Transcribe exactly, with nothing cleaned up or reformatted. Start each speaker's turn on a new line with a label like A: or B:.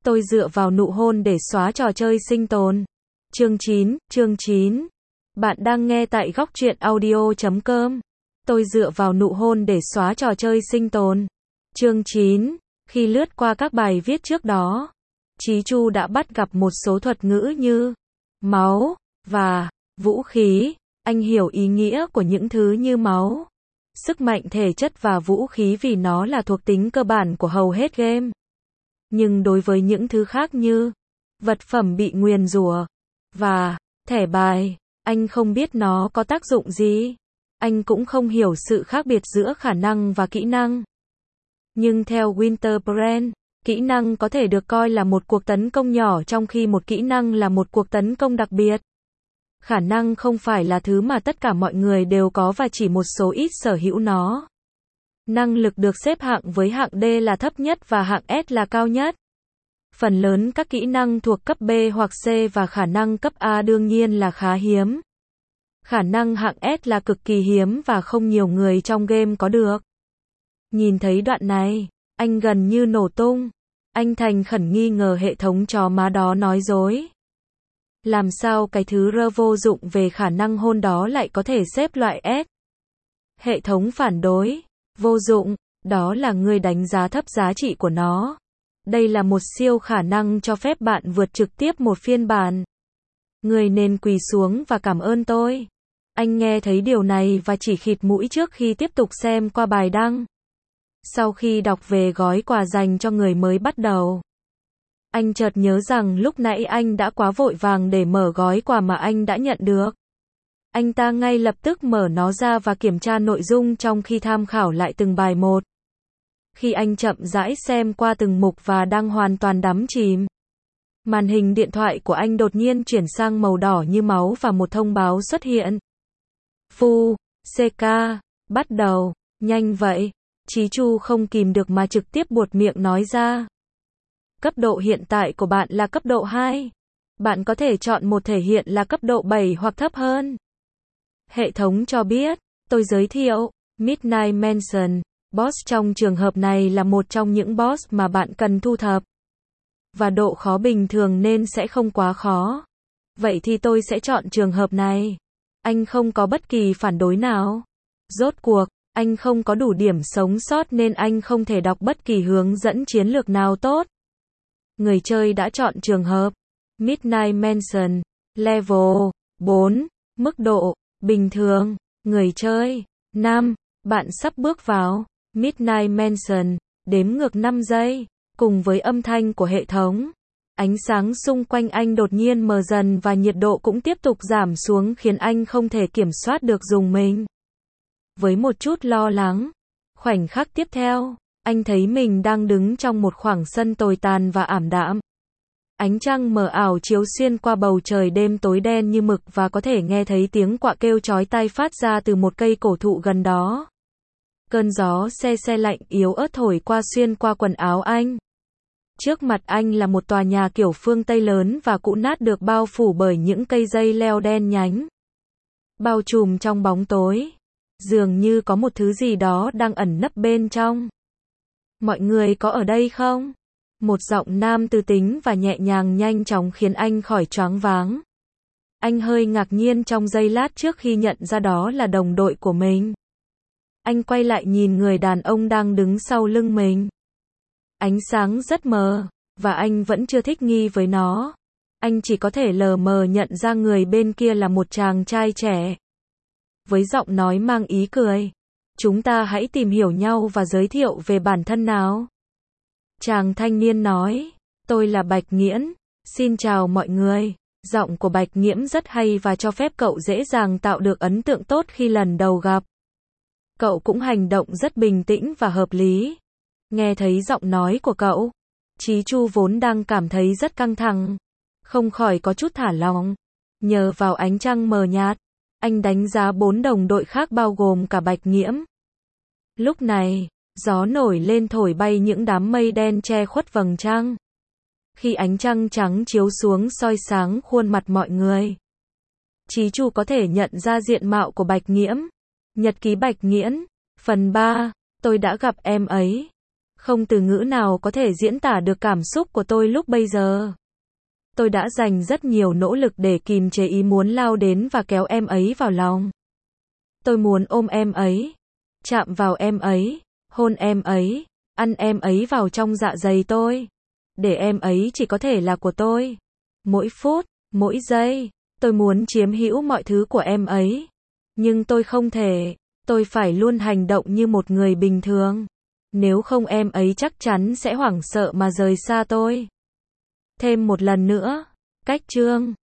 A: Tôi dựa vào nụ hôn để xóa trò chơi sinh tồn. Chương chín, chương chín. Bạn đang nghe tại góc truyện audio chấm com. Tôi dựa vào nụ hôn để xóa trò chơi sinh tồn. Chương chín. Khi lướt qua các bài viết trước đó, Chí Chu đã bắt gặp một số thuật ngữ như máu và vũ khí. Anh hiểu ý nghĩa của những thứ như máu, sức mạnh thể chất và vũ khí vì nó là thuộc tính cơ bản của hầu hết game. Nhưng đối với những thứ khác như vật phẩm bị nguyền rủa và thẻ bài, anh không biết nó có tác dụng gì. Anh cũng không hiểu sự khác biệt giữa khả năng và kỹ năng. Nhưng theo Winterbrand, kỹ năng có thể được coi là một cuộc tấn công nhỏ trong khi một kỹ năng là một cuộc tấn công đặc biệt. Khả năng không phải là thứ mà tất cả mọi người đều có và chỉ một số ít sở hữu nó. Năng lực được xếp hạng với hạng D là thấp nhất và hạng S là cao nhất. Phần lớn các kỹ năng thuộc cấp B hoặc C và khả năng cấp A đương nhiên là khá hiếm. Khả năng hạng S là cực kỳ hiếm và không nhiều người trong game có được. Nhìn thấy đoạn này, anh gần như nổ tung. Anh thành khẩn nghi ngờ hệ thống chó má đó nói dối. Làm sao cái thứ rơ vô dụng về khả năng hôn đó lại có thể xếp loại S? Hệ thống phản đối. Vô dụng, đó là ngươi đánh giá thấp giá trị của nó. Đây là một siêu khả năng cho phép bạn vượt trực tiếp một phiên bản. Ngươi nên quỳ xuống và cảm ơn tôi. Anh nghe thấy điều này và chỉ khịt mũi trước khi tiếp tục xem qua bài đăng. Sau khi đọc về gói quà dành cho người mới bắt đầu, anh chợt nhớ rằng lúc nãy anh đã quá vội vàng để mở gói quà mà anh đã nhận được. Anh ta ngay lập tức mở nó ra và kiểm tra nội dung trong khi tham khảo lại từng bài một. Khi anh chậm rãi xem qua từng mục và đang hoàn toàn đắm chìm, màn hình điện thoại của anh đột nhiên chuyển sang màu đỏ như máu và một thông báo xuất hiện. Phu, xê ca, bắt đầu, nhanh vậy. Chí Chu không kìm được mà trực tiếp buột miệng nói ra. Cấp độ hiện tại của bạn là cấp độ hai. Bạn có thể chọn một thể hiện là cấp độ bảy hoặc thấp hơn. Hệ thống cho biết, tôi giới thiệu, Midnight Mansion, boss trong trường hợp này là một trong những boss mà bạn cần thu thập. Và độ khó bình thường nên sẽ không quá khó. Vậy thì tôi sẽ chọn trường hợp này. Anh không có bất kỳ phản đối nào. Rốt cuộc, anh không có đủ điểm sống sót nên anh không thể đọc bất kỳ hướng dẫn chiến lược nào tốt. Người chơi đã chọn trường hợp Midnight Mansion, Level bốn, mức độ bình thường. Người chơi năm, bạn sắp bước vào Midnight Mansion, đếm ngược năm giây, cùng với âm thanh của hệ thống. Ánh sáng xung quanh anh đột nhiên mờ dần và nhiệt độ cũng tiếp tục giảm xuống khiến anh không thể kiểm soát được rùng mình. Với một chút lo lắng, khoảnh khắc tiếp theo, anh thấy mình đang đứng trong một khoảng sân tồi tàn và ảm đạm. Ánh trăng mờ ảo chiếu xuyên qua bầu trời đêm tối đen như mực và có thể nghe thấy tiếng quạ kêu chói tai phát ra từ một cây cổ thụ gần đó. Cơn gió se se lạnh yếu ớt thổi qua xuyên qua quần áo anh. Trước mặt anh là một tòa nhà kiểu phương Tây lớn và cũ nát được bao phủ bởi những cây dây leo đen nhánh. Bao trùm trong bóng tối. Dường như có một thứ gì đó đang ẩn nấp bên trong. Mọi người có ở đây không? Một giọng nam tư tính và nhẹ nhàng nhanh chóng khiến anh khỏi choáng váng. Anh hơi ngạc nhiên trong giây lát trước khi nhận ra đó là đồng đội của mình. Anh quay lại nhìn người đàn ông đang đứng sau lưng mình. Ánh sáng rất mờ, và anh vẫn chưa thích nghi với nó. Anh chỉ có thể lờ mờ nhận ra người bên kia là một chàng trai trẻ. Với giọng nói mang ý cười. Chúng ta hãy tìm hiểu nhau và giới thiệu về bản thân nào. Chàng thanh niên nói, tôi là Bạch Nghiễn, xin chào mọi người. Giọng của Bạch Nghiễn rất hay và cho phép cậu dễ dàng tạo được ấn tượng tốt khi lần đầu gặp. Cậu cũng hành động rất bình tĩnh và hợp lý. Nghe thấy giọng nói của cậu, Chí Chu vốn đang cảm thấy rất căng thẳng, không khỏi có chút thả lỏng. Nhờ vào ánh trăng mờ nhạt, anh đánh giá bốn đồng đội khác bao gồm cả Bạch Nghiễn. Lúc này, gió nổi lên thổi bay những đám mây đen che khuất vầng trăng. Khi ánh trăng trắng chiếu xuống soi sáng khuôn mặt mọi người, Chí Chu có thể nhận ra diện mạo của Bạch Nghiễn. Nhật ký Bạch Nghiễn, phần ba, tôi đã gặp em ấy. Không từ ngữ nào có thể diễn tả được cảm xúc của tôi lúc bây giờ. Tôi đã dành rất nhiều nỗ lực để kìm chế ý muốn lao đến và kéo em ấy vào lòng. Tôi muốn ôm em ấy, chạm vào em ấy, hôn em ấy, ăn em ấy vào trong dạ dày tôi. Để em ấy chỉ có thể là của tôi. Mỗi phút, mỗi giây, tôi muốn chiếm hữu mọi thứ của em ấy. Nhưng tôi không thể, tôi phải luôn hành động như một người bình thường. Nếu không em ấy chắc chắn sẽ hoảng sợ mà rời xa tôi. Thêm một lần nữa, cách chương